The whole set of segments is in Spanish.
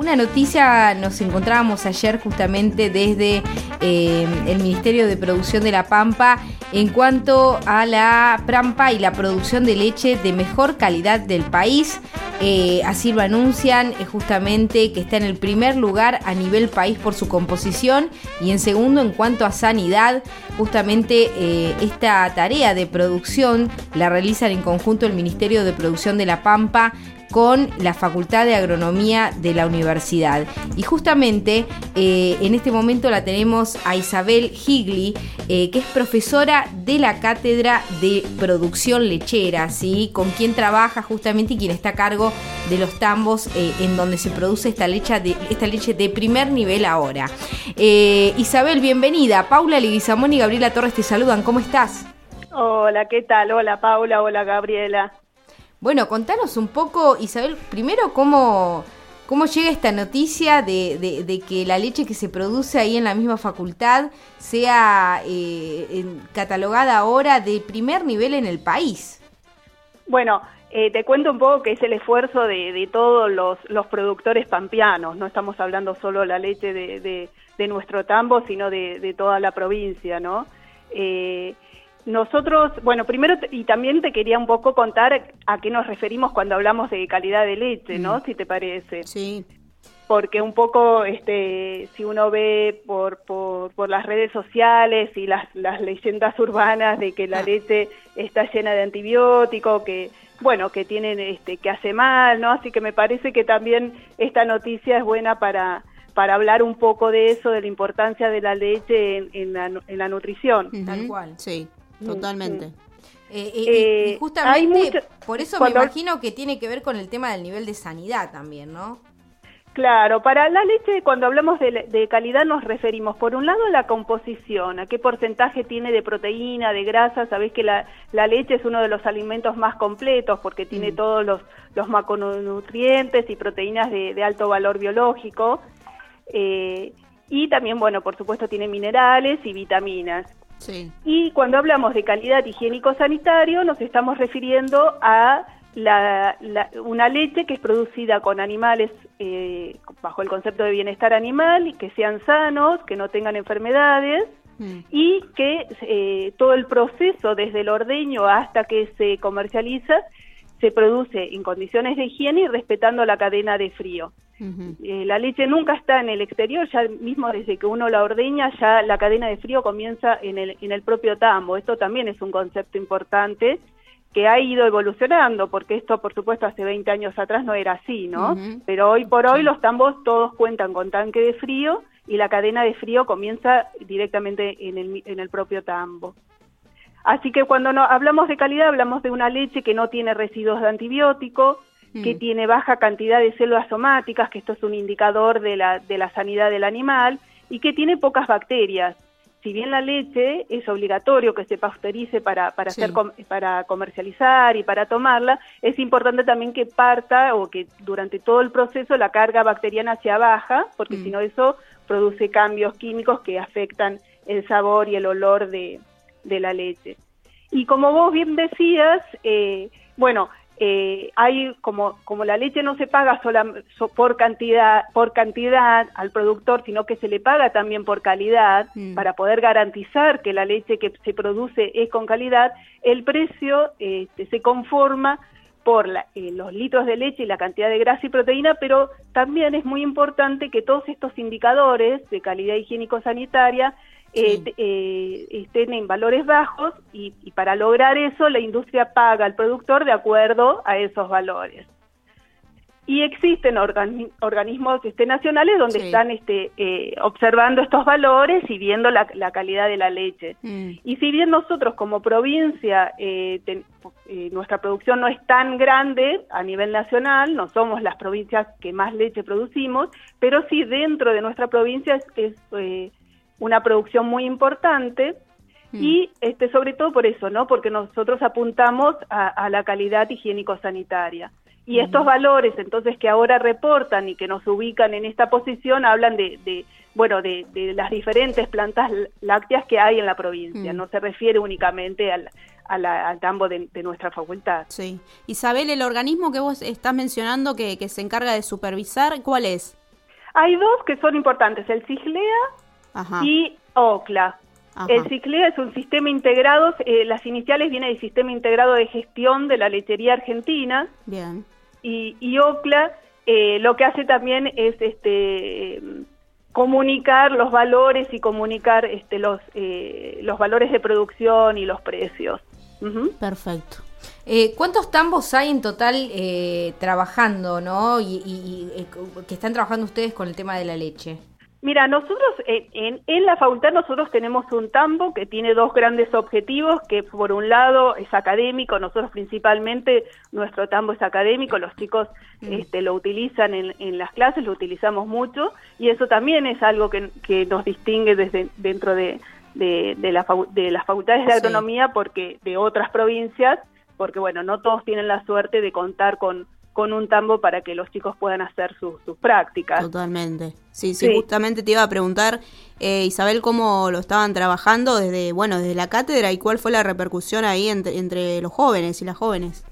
una noticia, nos encontrábamos ayer justamente desde el Ministerio de Producción de La Pampa en cuanto a la Pampa y la producción de leche de mejor calidad del país. Así lo anuncian, justamente que está en el primer lugar a nivel país por su composición y en segundo en cuanto a sanidad. Justamente esta tarea de producción la realizan en conjunto el Ministerio de Producción de La Pampa con la Facultad de Agronomía de la Universidad. Y justamente en este momento la tenemos a Isabel Higli, que es profesora de la Cátedra de Producción Lechera, ¿sí? Con quien trabaja justamente y quien está a cargo de los tambos en donde se produce esta leche de primer nivel ahora. Isabel, bienvenida. Paula Leguizamón y Gabriela Torres te saludan. ¿Cómo estás? Hola, ¿qué tal? Hola, Paula. Hola, Gabriela. Bueno, contanos un poco, Isabel, primero cómo llega esta noticia de que la leche que se produce ahí en la misma facultad sea catalogada ahora de primer nivel en el país. Bueno, te cuento un poco que es el esfuerzo de todos los productores pampeanos. No estamos hablando solo de la leche de nuestro tambo, sino de toda la provincia, ¿no? Nosotros, bueno, primero y también te quería un poco contar a qué nos referimos cuando hablamos de calidad de leche, ¿no? Si te parece. Sí. Porque un poco, si uno ve por las redes sociales y las leyendas urbanas de que la leche está llena de antibióticos, que tienen, que hace mal, ¿no? Así que me parece que también esta noticia es buena para hablar un poco de eso, de la importancia de la leche en la nutrición. Tal cual. Sí. Totalmente. Y justamente por eso me imagino que tiene que ver con el tema del nivel de sanidad también, ¿no? Claro, para la leche cuando hablamos de calidad nos referimos por un lado a la composición, a qué porcentaje tiene de proteína, de grasa. Sabés que la leche es uno de los alimentos más completos porque tiene todos los macronutrientes y proteínas de alto valor biológico, y también, bueno, por supuesto tiene minerales y vitaminas. Sí. Y cuando hablamos de calidad higiénico-sanitario nos estamos refiriendo a una leche que es producida con animales bajo el concepto de bienestar animal, y que sean sanos, que no tengan enfermedades, y que todo el proceso desde el ordeño hasta que se comercializa se produce en condiciones de higiene y respetando la cadena de frío. La leche nunca está en el exterior, ya mismo desde que uno la ordeña, ya la cadena de frío comienza en el propio tambo. Esto también es un concepto importante que ha ido evolucionando, porque esto, por supuesto, hace 20 años atrás no era así, ¿no? Pero hoy por hoy los tambos todos cuentan con tanque de frío y la cadena de frío comienza directamente en el propio tambo. Así que cuando hablamos de calidad, hablamos de una leche que no tiene residuos de antibiótico, que tiene baja cantidad de células somáticas, que esto es un indicador de la sanidad del animal, y que tiene pocas bacterias. Si bien la leche es obligatorio que se pasteurice para comercializar y para tomarla, es importante también que parta o que durante todo el proceso la carga bacteriana sea baja, porque si no eso produce cambios químicos que afectan el sabor y el olor de la leche. Y como vos bien decías, hay como la leche no se paga por cantidad al productor, sino que se le paga también por calidad, para poder garantizar que la leche que se produce es con calidad. El precio se conforma por los litros de leche y la cantidad de grasa y proteína, pero también es muy importante que todos estos indicadores de calidad higiénico-sanitaria estén en valores bajos, y para lograr eso la industria paga al productor de acuerdo a esos valores. Y existen organismos nacionales donde están observando estos valores y viendo la calidad de la leche. Y si bien nosotros como provincia, nuestra producción no es tan grande a nivel nacional, no somos las provincias que más leche producimos, pero sí dentro de nuestra provincia es una producción muy importante, y sobre todo por eso, ¿no? Porque nosotros apuntamos a la calidad higiénico-sanitaria. Y estos valores, entonces, que ahora reportan y que nos ubican en esta posición, hablan de las diferentes plantas lácteas que hay en la provincia. No se refiere únicamente al tambo de nuestra facultad. Sí. Isabel, el organismo que vos estás mencionando que se encarga de supervisar, ¿cuál es? Hay dos que son importantes, el Cislea y OCLA. El Cislea es un sistema integrado, las iniciales vienen del Sistema Integrado de Gestión de la Lechería Argentina. Bien. Y OCLA lo que hace también es comunicar los valores y comunicar los valores de producción y los precios. Perfecto. ¿Cuántos tambos hay en total trabajando, ¿no? Y que están trabajando ustedes con el tema de la leche. Mira, nosotros en la facultad nosotros tenemos un tambo que tiene dos grandes objetivos, que por un lado es académico, nosotros principalmente nuestro tambo es académico, los chicos lo utilizan en las clases, lo utilizamos mucho, y eso también es algo que nos distingue desde dentro de las facultades de agronomía, porque de otras provincias, porque bueno, no todos tienen la suerte de contar con un tambo para que los chicos puedan hacer sus prácticas. Totalmente. Sí, justamente te iba a preguntar, Isabel, cómo lo estaban trabajando desde la cátedra y cuál fue la repercusión ahí entre los jóvenes y las jóvenes.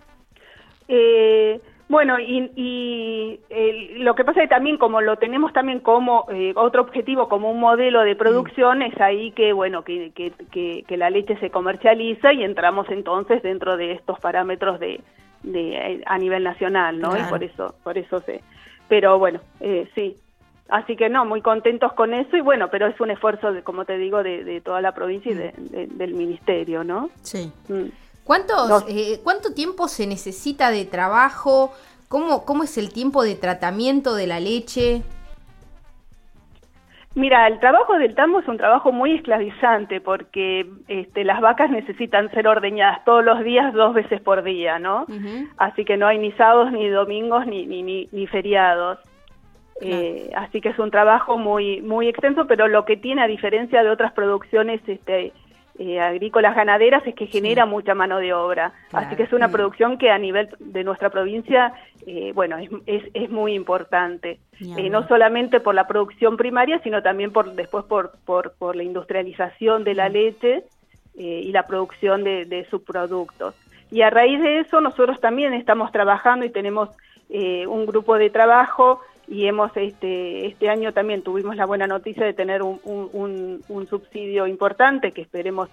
Bueno, y lo que pasa es que también como lo tenemos también como otro objetivo, como un modelo de producción, es ahí que bueno que la leche se comercializa y entramos entonces dentro de estos parámetros de a nivel nacional, ¿no? Claro. Y por eso pero bueno, sí. Así que no, muy contentos con eso y bueno, pero es un esfuerzo, como te digo, de toda la provincia y del ministerio, ¿no? Sí. ¿Cuánto tiempo se necesita de trabajo? ¿Cómo es el tiempo de tratamiento de la leche? Mira, el trabajo del tambo es un trabajo muy esclavizante porque las vacas necesitan ser ordeñadas todos los días, 2 veces por día, ¿no? Así que no hay ni sábados, ni domingos, ni feriados. Claro. Así que es un trabajo muy muy extenso, pero lo que tiene, a diferencia de otras producciones agrícolas ganaderas, es que genera mucha mano de obra. Claro. Así que es una producción que a nivel de nuestra provincia, es muy importante. No solamente por la producción primaria, sino también después por la industrialización de la leche y la producción de subproductos. Y a raíz de eso nosotros también estamos trabajando y tenemos un grupo de trabajo y hemos este año también tuvimos la buena noticia de tener un subsidio importante que esperemos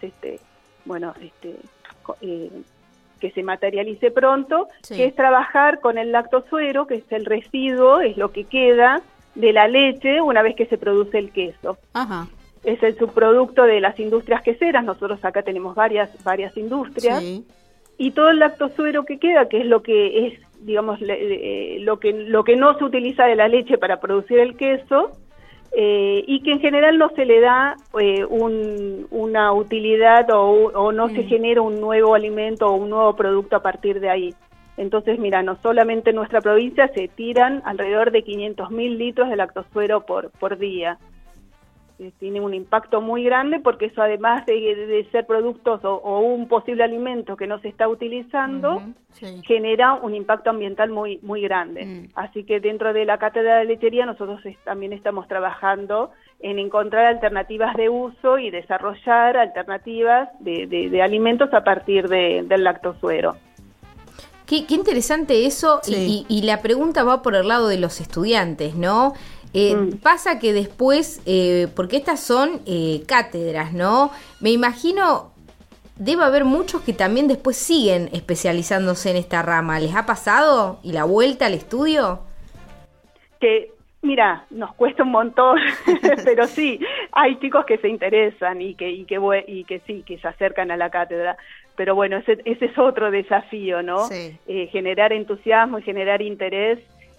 que se materialice pronto, que es trabajar con el lactosuero, que es el residuo, es lo que queda de la leche una vez que se produce el queso. Ajá. Es el subproducto de las industrias queseras, nosotros acá tenemos varias industrias, y todo el lactosuero que queda, que es lo que es, digamos, lo que no se utiliza de la leche para producir el queso, y que en general no se le da una utilidad o no se genera un nuevo alimento o un nuevo producto a partir de ahí. Entonces, mira, no solamente en nuestra provincia se tiran alrededor de 500.000 litros de lactosuero por día. Tiene un impacto muy grande porque eso, además de ser productos o un posible alimento que no se está utilizando, genera un impacto ambiental muy muy grande. Así que dentro de la cátedra de lechería nosotros también estamos trabajando en encontrar alternativas de uso y desarrollar alternativas de alimentos a partir del lactosuero. Qué interesante eso, y la pregunta va por el lado de los estudiantes, ¿no? Pasa que después, porque estas son cátedras, ¿no? Me imagino, debe haber muchos que también después siguen especializándose en esta rama. ¿Les ha pasado? ¿Y la vuelta al estudio? Que, mira, nos cuesta un montón, pero sí, hay chicos que se interesan y que se acercan a la cátedra. Pero bueno, ese es otro desafío, ¿no? Sí. Generar entusiasmo y generar interés.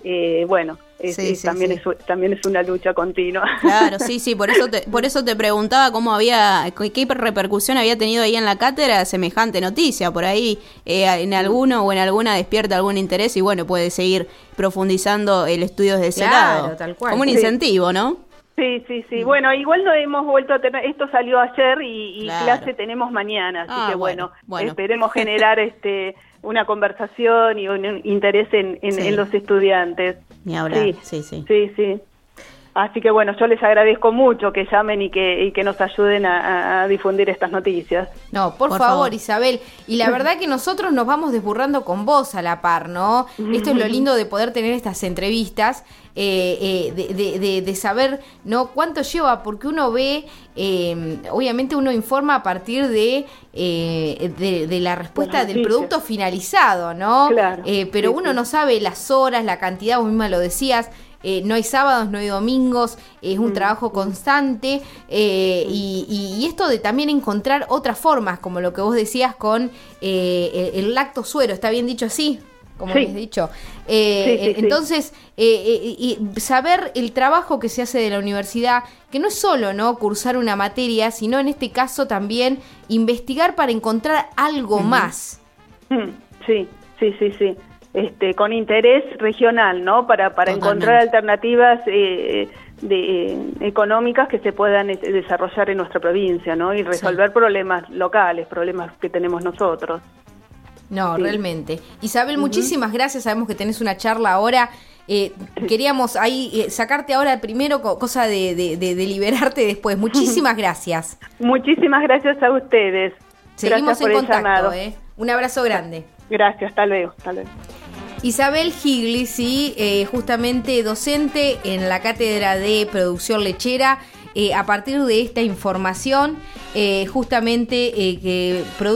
También es una lucha continua. Claro, por eso te preguntaba qué repercusión había tenido ahí en la cátedra semejante noticia. Por ahí en alguno o en alguna despierta algún interés y bueno, puede seguir profundizando el estudio desde ese lado. Tal cual. Como un incentivo, ¿no? Sí. Bueno, igual no hemos vuelto a tener, esto salió ayer y clase tenemos mañana, así que bueno, esperemos generar una conversación y un interés en los estudiantes. Ni hablar, sí. Así que bueno, yo les agradezco mucho que llamen y que nos ayuden a difundir estas noticias. No, por favor, Isabel. Y la verdad que nosotros nos vamos desburrando con vos a la par, ¿no? Esto es lo lindo de poder tener estas entrevistas, de saber, ¿no?, cuánto lleva, porque uno ve, obviamente uno informa a partir de la respuesta del producto finalizado, ¿no? Claro, pero uno no sabe las horas, la cantidad, vos misma lo decías. No hay sábados, no hay domingos, es un trabajo constante, y esto de también encontrar otras formas, como lo que vos decías con el lactosuero, ¿está bien dicho así? Como habéis dicho. Entonces, saber el trabajo que se hace de la universidad, que no es solo, ¿no?, cursar una materia, sino en este caso también investigar para encontrar algo más. Sí. Con interés regional, ¿no? Para encontrar alternativas económicas que se puedan desarrollar en nuestra provincia, ¿no? Y resolver problemas locales, problemas que tenemos nosotros. No, realmente. Isabel, muchísimas gracias. Sabemos que tenés una charla ahora. Queríamos ahí sacarte ahora primero, cosa de liberarte después. Muchísimas gracias. Muchísimas gracias a ustedes. Seguimos en contacto. Un abrazo grande. Gracias, hasta luego. Isabel Higli, justamente docente en la Cátedra de Producción Lechera, a partir de esta información, justamente que